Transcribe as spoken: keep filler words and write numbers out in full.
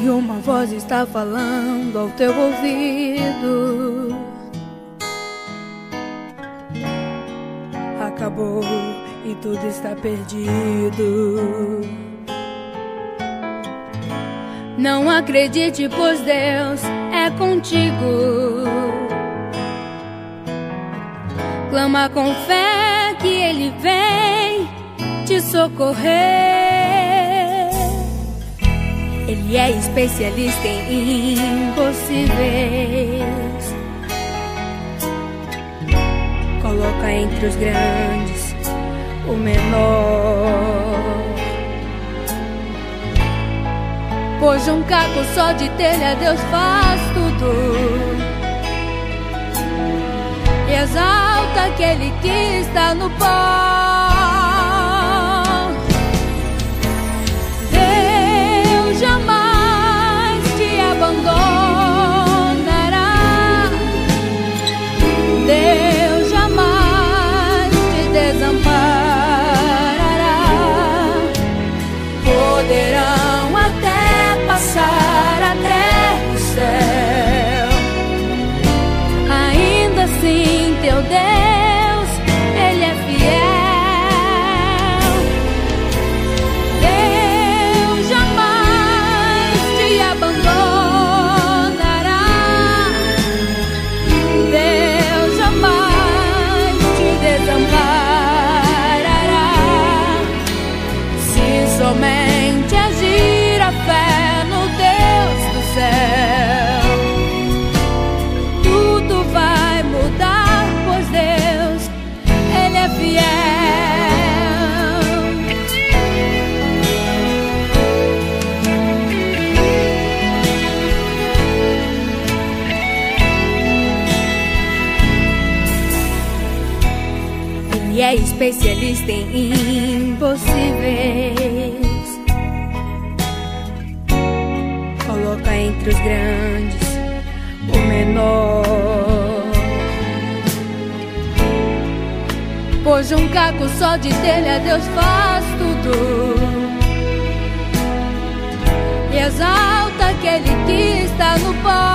E uma voz está falando ao teu ouvido: acabou e tudo está perdido. Não acredite, pois Deus é contigo. Clama com fé que Ele vem te socorrer. Ele é especialista em impossíveis. Coloca entre os grandes o menor. Pois de um caco só de telha Deus faz tudo. E exalta aquele que está no pó. Deus jamais te abandonará. Deus jamais te desamparará. Poderão até passar até o céu, ainda assim teu Deus, Ele é fiel. Deus jamais te abandonará. Deus jamais te desamparará. Se somente agir a fé no Deus do céu, tudo vai mudar, pois Deus, Ele é fiel. Ele é especialista em impossíveis. Coloca entre os grandes o menor. Pois de um caco só de telha Deus faz tudo. E exalta aquele que está no pó.